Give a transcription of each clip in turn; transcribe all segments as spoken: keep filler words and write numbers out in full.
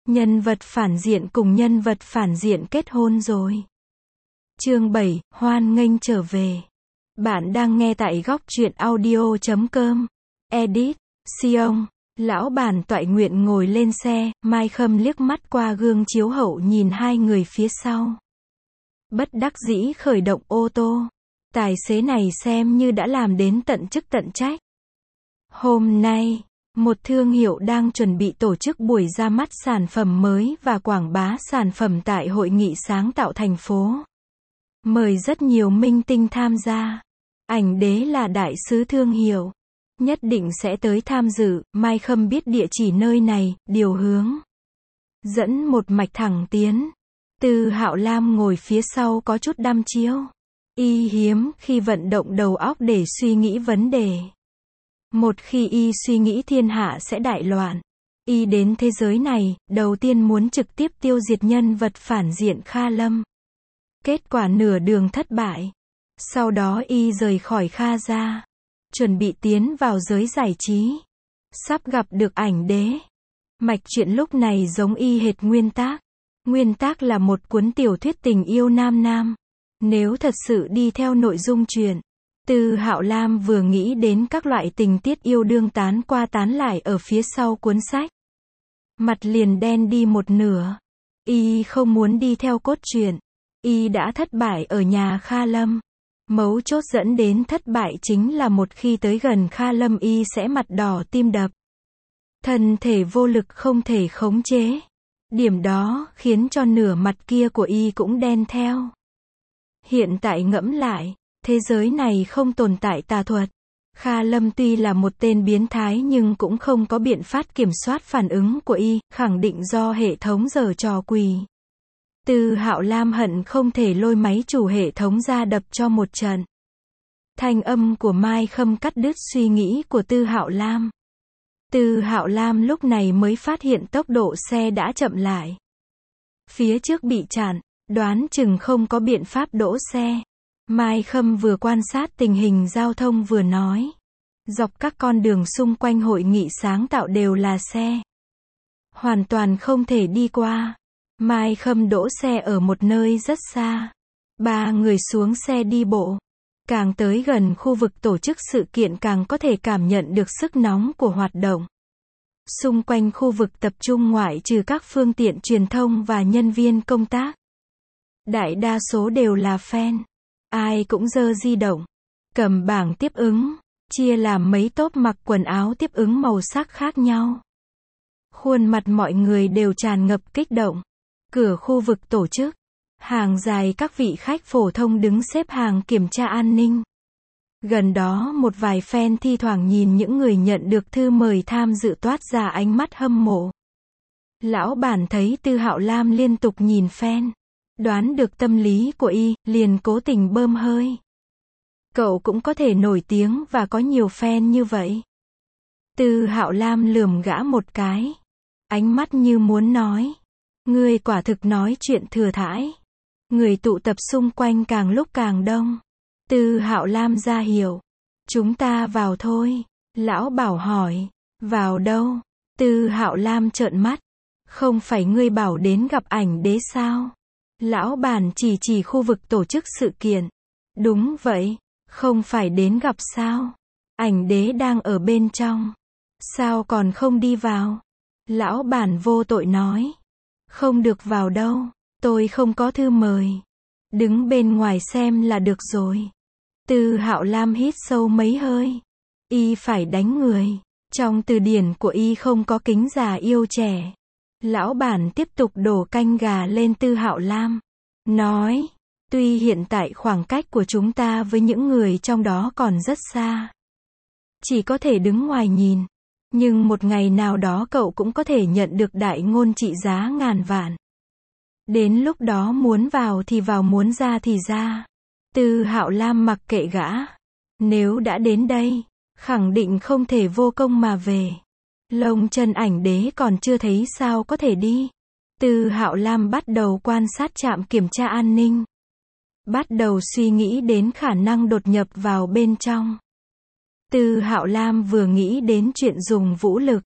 Nhân vật phản diện cùng nhân vật phản diện kết hôn rồi. Chương bảy, hoan nghênh trở về. Bạn đang nghe tại góc truyện audio chấm com. Edit, Sion. Lão bản Toại Nguyện ngồi lên xe, Mai Khâm liếc mắt qua gương chiếu hậu nhìn hai người phía sau. Bất đắc dĩ khởi động ô tô. Tài xế này xem như đã làm đến tận chức tận trách. Hôm nay, một thương hiệu đang chuẩn bị tổ chức buổi ra mắt sản phẩm mới và quảng bá sản phẩm tại Hội nghị sáng tạo thành phố. Mời rất nhiều minh tinh tham gia. Ảnh đế là đại sứ thương hiệu. Nhất định sẽ tới tham dự. Mai Khâm biết địa chỉ nơi này, điều hướng. Dẫn một mạch thẳng tiến. Từ Hạo Lam ngồi phía sau có chút đăm chiêu. Y hiếm khi vận động đầu óc để suy nghĩ vấn đề. Một khi y suy nghĩ thiên hạ sẽ đại loạn. Y đến thế giới này, đầu tiên muốn trực tiếp tiêu diệt nhân vật phản diện Kha Lâm. Kết quả nửa đường thất bại. Sau đó y rời khỏi Kha gia. Chuẩn bị tiến vào giới giải trí. Sắp gặp được ảnh đế. Mạch truyện lúc này giống y hệt nguyên tác. Nguyên tác là một cuốn tiểu thuyết tình yêu nam nam. Nếu thật sự đi theo nội dung truyện, Từ Hạo Lam vừa nghĩ đến các loại tình tiết yêu đương tán qua tán lại ở phía sau cuốn sách. Mặt liền đen đi một nửa. Y không muốn đi theo cốt truyện. Y đã thất bại ở nhà Kha Lâm. Mấu chốt dẫn đến thất bại chính là một khi tới gần Kha Lâm y sẽ mặt đỏ tim đập. Thân thể vô lực không thể khống chế. Điểm đó khiến cho nửa mặt kia của y cũng đen theo. Hiện tại ngẫm lại, thế giới này không tồn tại tà thuật. Kha Lâm tuy là một tên biến thái nhưng cũng không có biện pháp kiểm soát phản ứng của y, khẳng định do hệ thống giở trò quỷ. Từ Hạo Lam hận không thể lôi máy chủ hệ thống ra đập cho một trận. Thanh âm của Mai Khâm cắt đứt suy nghĩ của Từ Hạo Lam. Từ Hạo Lam lúc này mới phát hiện tốc độ xe đã chậm lại. Phía trước bị chặn, đoán chừng không có biện pháp đỗ xe. Mai Khâm vừa quan sát tình hình giao thông vừa nói. Dọc các con đường xung quanh hội nghị sáng tạo đều là xe. Hoàn toàn không thể đi qua. Mai Khâm đỗ xe ở một nơi rất xa. Ba người xuống xe đi bộ. Càng tới gần khu vực tổ chức sự kiện càng có thể cảm nhận được sức nóng của hoạt động. Xung quanh khu vực tập trung ngoại trừ các phương tiện truyền thông và nhân viên công tác. Đại đa số đều là fan. Ai cũng giơ di động. Cầm bảng tiếp ứng. Chia làm mấy tốp mặc quần áo tiếp ứng màu sắc khác nhau. Khuôn mặt mọi người đều tràn ngập kích động. Cửa khu vực tổ chức. Hàng dài các vị khách phổ thông đứng xếp hàng kiểm tra an ninh. Gần đó một vài fan thi thoảng nhìn những người nhận được thư mời tham dự toát ra ánh mắt hâm mộ. Lão bản thấy Từ Hạo Lam liên tục nhìn fan. Đoán được tâm lý của y, liền cố tình bơm hơi. Cậu cũng có thể nổi tiếng và có nhiều fan như vậy. Từ Hạo Lam lườm gã một cái. Ánh mắt như muốn nói. Ngươi quả thực nói chuyện thừa thãi. Người tụ tập xung quanh càng lúc càng đông. Từ Hạo Lam ra hiệu. Chúng ta vào thôi. Lão bảo hỏi. Vào đâu? Từ Hạo Lam trợn mắt. Không phải ngươi bảo đến gặp ảnh đế sao? Lão bản chỉ chỉ khu vực tổ chức sự kiện. Đúng vậy. Không phải đến gặp sao? Ảnh đế đang ở bên trong. Sao còn không đi vào? Lão bản vô tội nói. Không được vào đâu. Tôi không có thư mời. Đứng bên ngoài xem là được rồi. Từ Hạo Lam hít sâu mấy hơi. Y phải đánh người. Trong từ điển của y không có kính già yêu trẻ. Lão bản tiếp tục đổ canh gà lên Từ Hạo Lam. Nói. Tuy hiện tại khoảng cách của chúng ta với những người trong đó còn rất xa. Chỉ có thể đứng ngoài nhìn. Nhưng một ngày nào đó cậu cũng có thể nhận được đại ngôn trị giá ngàn vạn. Đến lúc đó muốn vào thì vào, muốn ra thì ra. Từ Hạo Lam mặc kệ gã. Nếu đã đến đây, khẳng định không thể vô công mà về. Lông chân ảnh đế còn chưa thấy sao có thể đi. Từ Hạo Lam bắt đầu quan sát trạm kiểm tra an ninh. Bắt đầu suy nghĩ đến khả năng đột nhập vào bên trong. Từ Hạo Lam vừa nghĩ đến chuyện dùng vũ lực.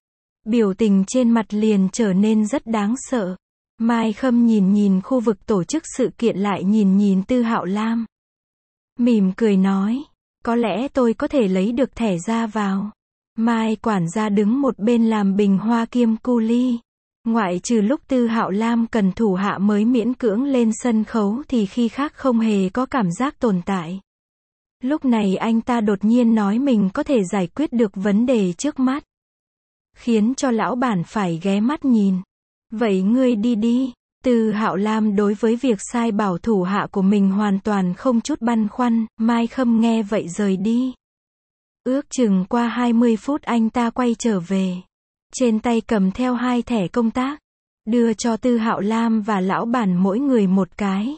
biểu tình trên mặt liền trở nên rất đáng sợ. Mai Khâm nhìn nhìn khu vực tổ chức sự kiện lại nhìn nhìn Tư Hạo Lam. Mỉm cười nói, có lẽ tôi có thể lấy được thẻ ra vào. Mai quản gia đứng một bên làm bình hoa kiêm cu ly. Ngoại trừ lúc Tư Hạo Lam cần thủ hạ mới miễn cưỡng lên sân khấu thì khi khác không hề có cảm giác tồn tại. Lúc này anh ta đột nhiên nói mình có thể giải quyết được vấn đề trước mắt. Khiến cho lão bản phải ghé mắt nhìn. Vậy ngươi đi đi. Tư Hạo Lam đối với việc sai bảo thủ hạ của mình hoàn toàn không chút băn khoăn. Mai Khâm nghe vậy rời đi. Ước chừng qua hai mươi phút anh ta quay trở về. Trên tay cầm theo hai thẻ công tác. Đưa cho Tư Hạo Lam và lão bản mỗi người một cái.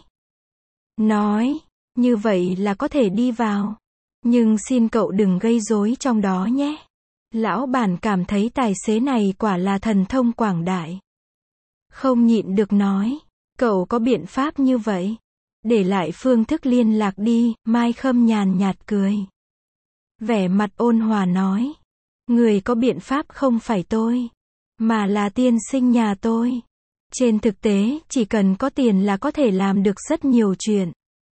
Nói, như vậy là có thể đi vào. Nhưng xin cậu đừng gây rối trong đó nhé. Lão bản cảm thấy tài xế này quả là thần thông quảng đại. Không nhịn được nói, cậu có biện pháp như vậy? Để lại phương thức liên lạc đi. Mai Khâm nhàn nhạt cười. Vẻ mặt ôn hòa nói, người có biện pháp không phải tôi, mà là tiên sinh nhà tôi. Trên thực tế, chỉ cần có tiền là có thể làm được rất nhiều chuyện.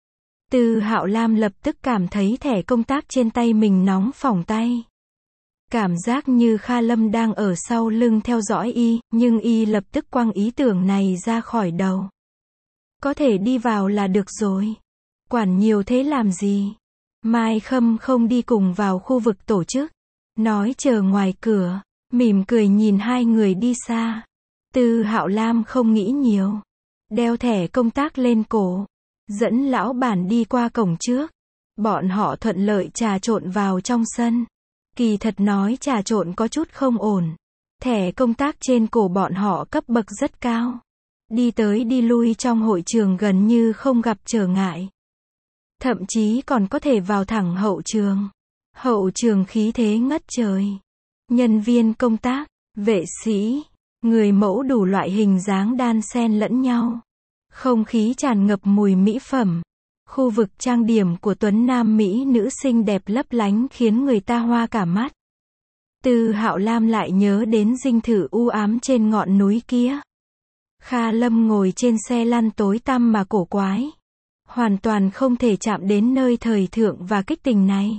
Tư Hạo Lam lập tức cảm thấy thẻ công tác trên tay mình nóng phỏng tay. Cảm giác như Kha Lâm đang ở sau lưng theo dõi y, nhưng y lập tức quăng ý tưởng này ra khỏi đầu. Có thể đi vào là được rồi. Quản nhiều thế làm gì? Mai Khâm không đi cùng vào khu vực tổ chức. Nói chờ ngoài cửa, mỉm cười nhìn hai người đi xa. Tư Hạo Lam không nghĩ nhiều. Đeo thẻ công tác lên cổ. Dẫn lão bản đi qua cổng trước. Bọn họ thuận lợi trà trộn vào trong sân. Kỳ thật nói trà trộn có chút không ổn. Thẻ công tác trên cổ bọn họ cấp bậc rất cao. Đi tới đi lui trong hội trường gần như không gặp trở ngại. Thậm chí còn có thể vào thẳng hậu trường. Hậu trường khí thế ngất trời. Nhân viên công tác, vệ sĩ, người mẫu đủ loại hình dáng đan xen lẫn nhau. Không khí tràn ngập mùi mỹ phẩm. Khu vực trang điểm của tuấn nam mỹ nữ xinh đẹp lấp lánh khiến người ta hoa cả mắt. Tư Hạo Lam lại nhớ đến dinh thự u ám trên ngọn núi kia. Kha Lâm ngồi trên xe lăn tối tăm mà cổ quái. Hoàn toàn không thể chạm đến nơi thời thượng và kích tình này.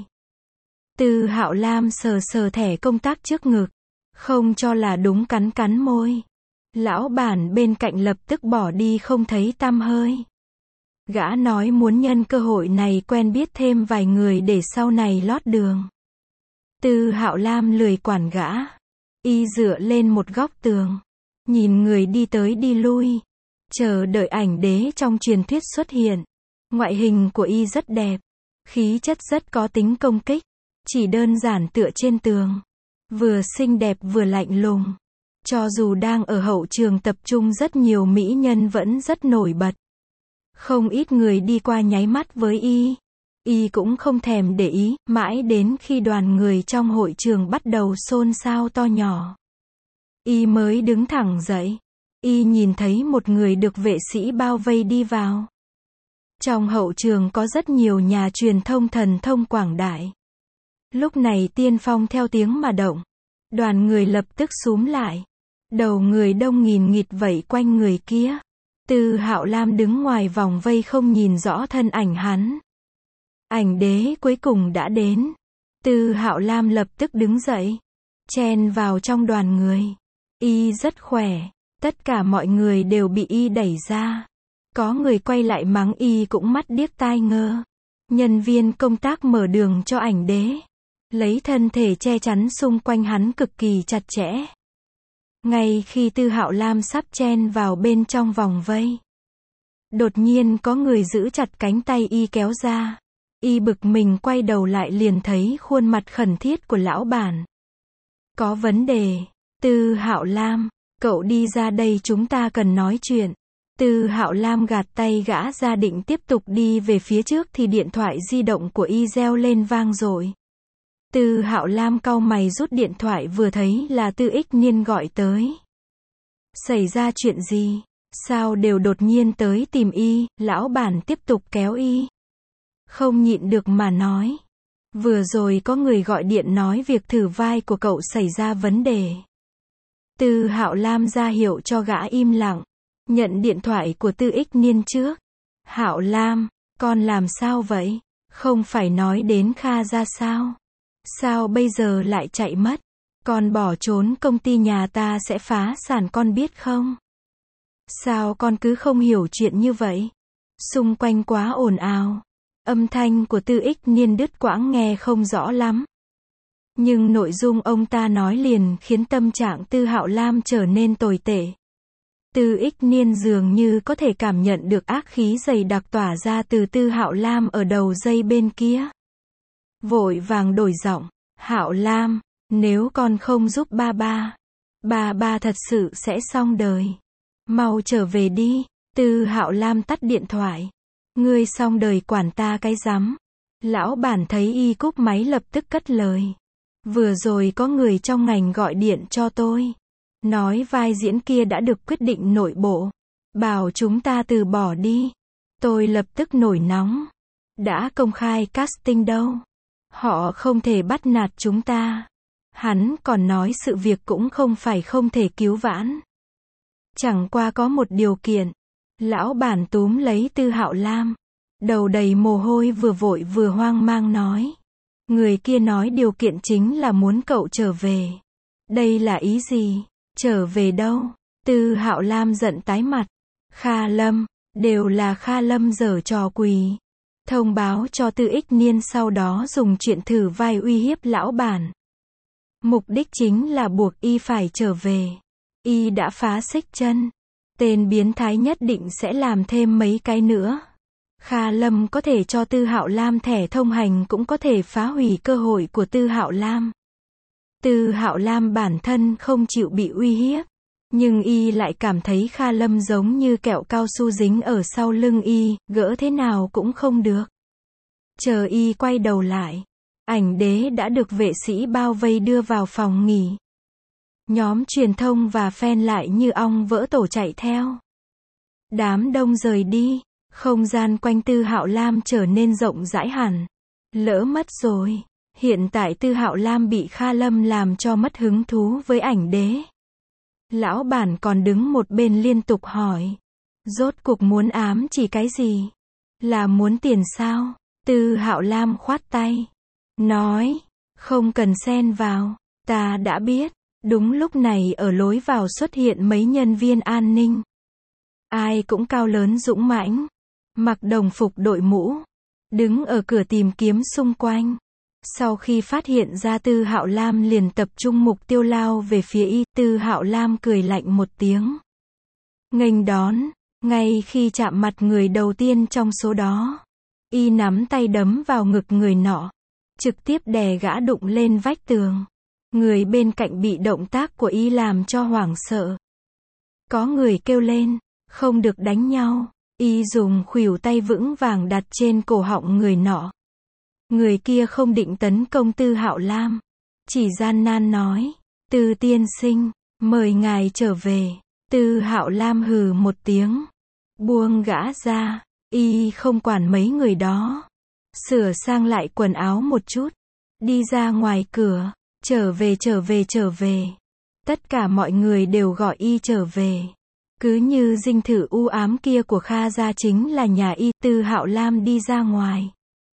Tư Hạo Lam sờ sờ thẻ công tác trước ngực. Không cho là đúng cắn cắn môi. Lão bản bên cạnh lập tức bỏ đi không thấy tăm hơi. Gã nói muốn nhân cơ hội này quen biết thêm vài người để sau này lót đường. Tư Hạo Lam lười quản gã. Y dựa lên một góc tường. Nhìn người đi tới đi lui. Chờ đợi ảnh đế trong truyền thuyết xuất hiện. Ngoại hình của y rất đẹp. Khí chất rất có tính công kích. Chỉ đơn giản tựa trên tường. Vừa xinh đẹp vừa lạnh lùng. Cho dù đang ở hậu trường tập trung rất nhiều mỹ nhân vẫn rất nổi bật. Không ít người đi qua nháy mắt với y. Y cũng không thèm để ý, mãi đến khi đoàn người trong hội trường bắt đầu xôn xao to nhỏ. Y mới đứng thẳng dậy. Y nhìn thấy một người được vệ sĩ bao vây đi vào. Trong hậu trường có rất nhiều nhà truyền thông thần thông quảng đại. Lúc này tiên phong theo tiếng mà động. Đoàn người lập tức xúm lại. Đầu người đông nghìn nghịt vây quanh người kia. Tư Hạo Lam đứng ngoài vòng vây không nhìn rõ thân ảnh hắn. Ảnh đế cuối cùng đã đến. Tư Hạo Lam lập tức đứng dậy. Chen vào trong đoàn người. Y rất khỏe. Tất cả mọi người đều bị y đẩy ra. Có người quay lại mắng y cũng mắt điếc tai ngơ. Nhân viên công tác mở đường cho ảnh đế. Lấy thân thể che chắn xung quanh hắn cực kỳ chặt chẽ. Ngay khi Tư Hạo Lam sắp chen vào bên trong vòng vây. Đột nhiên có người giữ chặt cánh tay y kéo ra. Y bực mình quay đầu lại liền thấy khuôn mặt khẩn thiết của lão bản. Có vấn đề. Tư Hạo Lam, cậu đi ra đây chúng ta cần nói chuyện. Tư Hạo Lam gạt tay gã ra định tiếp tục đi về phía trước thì điện thoại di động của y reo lên vang dội. Tư Hạo Lam cau mày rút điện thoại vừa thấy là Tư Ích Niên gọi tới. Xảy ra chuyện gì? Sao đều đột nhiên tới tìm y? Lão bản tiếp tục kéo y. Không nhịn được mà nói. Vừa rồi có người gọi điện nói việc thử vai của cậu xảy ra vấn đề. Tư Hạo Lam ra hiệu cho gã im lặng, nhận điện thoại của Tư Ích Niên trước. Hạo Lam, con làm sao vậy? Không phải nói đến Kha ra sao? Sao bây giờ lại chạy mất? Con bỏ trốn công ty nhà ta sẽ phá sản con biết không? Sao con cứ không hiểu chuyện như vậy? Xung quanh quá ồn ào. Âm thanh của Tư Ích Niên đứt quãng nghe không rõ lắm. Nhưng nội dung ông ta nói liền khiến tâm trạng Tư Hạo Lam trở nên tồi tệ. Tư Ích Niên dường như có thể cảm nhận được ác khí dày đặc tỏa ra từ Tư Hạo Lam ở đầu dây bên kia. Vội vàng đổi giọng, Hạo Lam, nếu con không giúp ba ba, ba ba thật sự sẽ xong đời. Mau trở về đi. Tư Hạo Lam tắt điện thoại. Ngươi xong đời quản ta cái rắm. Lão bản thấy y cúp máy lập tức cất lời. Vừa rồi có người trong ngành gọi điện cho tôi. Nói vai diễn kia đã được quyết định nội bộ. Bảo chúng ta từ bỏ đi. Tôi lập tức nổi nóng. Đã công khai casting đâu. Họ không thể bắt nạt chúng ta. Hắn còn nói sự việc cũng không phải không thể cứu vãn. Chẳng qua có một điều kiện. Lão bản túm lấy Tư Hạo Lam. Đầu đầy mồ hôi vừa vội vừa hoang mang nói. Người kia nói điều kiện chính là muốn cậu trở về. Đây là ý gì? Trở về đâu? Tư Hạo Lam giận tái mặt. Kha Lâm, đều là Kha Lâm giở trò quỷ. Thông báo cho Tư Ích Niên sau đó dùng chuyện thử vai uy hiếp lão bản. Mục đích chính là buộc y phải trở về. Y đã phá xích chân. Tên biến thái nhất định sẽ làm thêm mấy cái nữa. Kha Lâm có thể cho Tư Hạo Lam thẻ thông hành cũng có thể phá hủy cơ hội của Tư Hạo Lam. Tư Hạo Lam bản thân không chịu bị uy hiếp. Nhưng y lại cảm thấy Kha Lâm giống như kẹo cao su dính ở sau lưng y, gỡ thế nào cũng không được. Chờ y quay đầu lại. Ảnh đế đã được vệ sĩ bao vây đưa vào phòng nghỉ. Nhóm truyền thông và fan lại như ong vỡ tổ chạy theo. Đám đông rời đi. Không gian quanh Tư Hạo Lam trở nên rộng rãi hẳn. Lỡ mất rồi. Hiện tại Tư Hạo Lam bị Kha Lâm làm cho mất hứng thú với ảnh đế. Lão bản còn đứng một bên liên tục hỏi. Rốt cuộc muốn ám chỉ cái gì? Là muốn tiền sao? Tư Hạo Lam khoát tay. Nói. Không cần xen vào. Ta đã biết. Đúng lúc này ở lối vào xuất hiện mấy nhân viên an ninh. Ai cũng cao lớn dũng mãnh. Mặc đồng phục đội mũ. Đứng ở cửa tìm kiếm xung quanh. Sau khi phát hiện ra Tư Hạo Lam liền tập trung mục tiêu lao về phía y. Tư Hạo Lam cười lạnh một tiếng. Nghênh đón. Ngay khi chạm mặt người đầu tiên trong số đó. Y nắm tay đấm vào ngực người nọ. Trực tiếp đè gã đụng lên vách tường. Người bên cạnh bị động tác của y làm cho hoảng sợ. Có người kêu lên. Không được đánh nhau. Y dùng khuỷu tay vững vàng đặt trên cổ họng người nọ. Người kia không định tấn công Tư Hạo Lam. Chỉ gian nan nói. Tư tiên sinh, mời ngài trở về. Tư Hạo Lam hừ một tiếng. Buông gã ra. Y không quản mấy người đó. Sửa sang lại quần áo một chút. Đi ra ngoài cửa. Trở về trở về trở về. Tất cả mọi người đều gọi y trở về. Cứ như dinh thự u ám kia của Kha gia chính là nhà y. Tư Hạo Lam đi ra ngoài.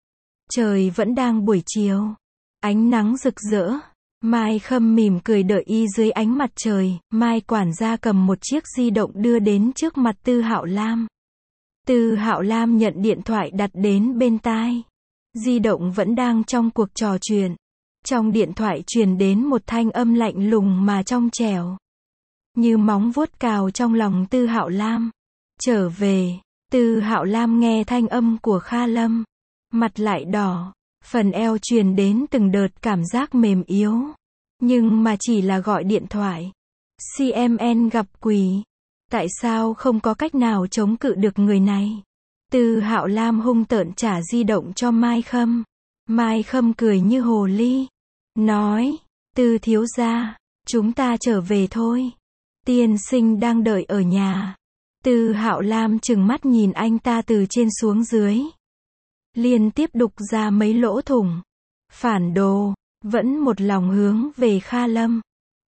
Trời vẫn đang buổi chiều. Ánh nắng rực rỡ. Mai Khâm mỉm cười đợi y dưới ánh mặt trời. Mai quản gia cầm một chiếc di động đưa đến trước mặt Tư Hạo Lam. Tư Hạo Lam nhận điện thoại đặt đến bên tai. Di động vẫn đang trong cuộc trò chuyện. Trong điện thoại truyền đến một thanh âm lạnh lùng mà trong trẻo. Như móng vuốt cào trong lòng Tư Hạo Lam. Trở về. Tư Hạo Lam nghe thanh âm của Kha Lâm. Mặt lại đỏ. Phần eo truyền đến từng đợt cảm giác mềm yếu. Nhưng mà chỉ là gọi điện thoại. xê em en gặp quỷ. Tại sao không có cách nào chống cự được người này? Tư Hạo Lam hung tợn trả di động cho Mai Khâm. Mai Khâm cười như hồ ly. Nói. Tư thiếu gia. Chúng ta trở về thôi. Tiên sinh đang đợi ở nhà. Tư Hạo Lam trừng mắt nhìn anh ta từ trên xuống dưới. Liên tiếp đục ra mấy lỗ thủng. Phản đồ. Vẫn một lòng hướng về Kha Lâm.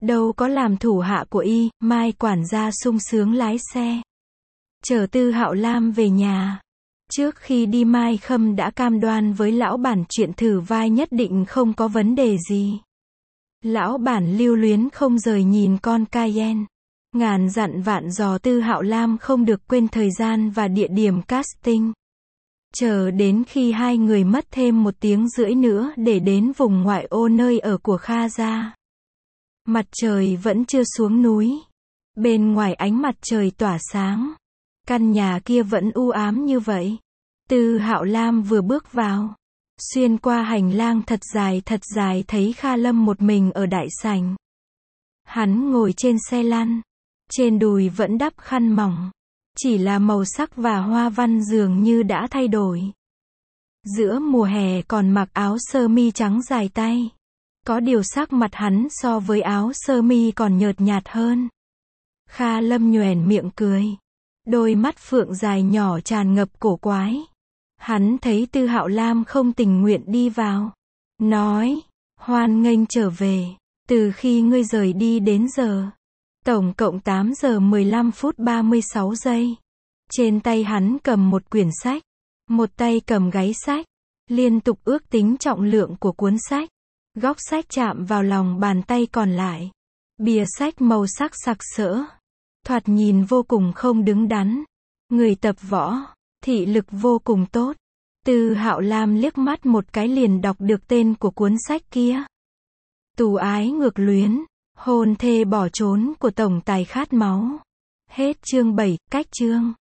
Đâu có làm thủ hạ của y, Mai quản gia sung sướng lái xe chở Tư Hạo Lam về nhà. Trước khi đi Mai Khâm đã cam đoan với lão bản chuyện thử vai nhất định không có vấn đề gì. Lão bản lưu luyến không rời nhìn con Cayenne. Ngàn dặn vạn dò Tư Hạo Lam không được quên thời gian và địa điểm casting. Chờ đến khi hai người mất thêm một tiếng rưỡi nữa để đến vùng ngoại ô nơi ở của Kha gia. Mặt trời vẫn chưa xuống núi. Bên ngoài ánh mặt trời tỏa sáng. Căn nhà kia vẫn u ám như vậy. Tư Hạo Lam vừa bước vào. Xuyên qua hành lang thật dài thật dài thấy Kha Lâm một mình ở đại sảnh. Hắn ngồi trên xe lăn. Trên đùi vẫn đắp khăn mỏng. Chỉ là màu sắc và hoa văn dường như đã thay đổi. Giữa mùa hè còn mặc áo sơ mi trắng dài tay. Có điều sắc mặt hắn so với áo sơ mi còn nhợt nhạt hơn. Kha Lâm nhoẻn miệng cười. Đôi mắt phượng dài nhỏ tràn ngập cổ quái. Hắn thấy Tư Hạo Lam không tình nguyện đi vào. Nói, hoan nghênh trở về. Từ khi ngươi rời đi đến giờ. Tổng cộng tám giờ mười lăm phút ba mươi sáu giây. Trên tay hắn cầm một quyển sách. Một tay cầm gáy sách. Liên tục ước tính trọng lượng của cuốn sách. Góc sách chạm vào lòng bàn tay còn lại. Bìa sách màu sắc sặc sỡ. Thoạt nhìn vô cùng không đứng đắn. Người tập võ, thị lực vô cùng tốt. Tư Hạo Lam liếc mắt một cái liền đọc được tên của cuốn sách kia. Tù ái ngược luyến, hôn thê bỏ trốn của tổng tài khát máu. Hết chương bảy, cách chương.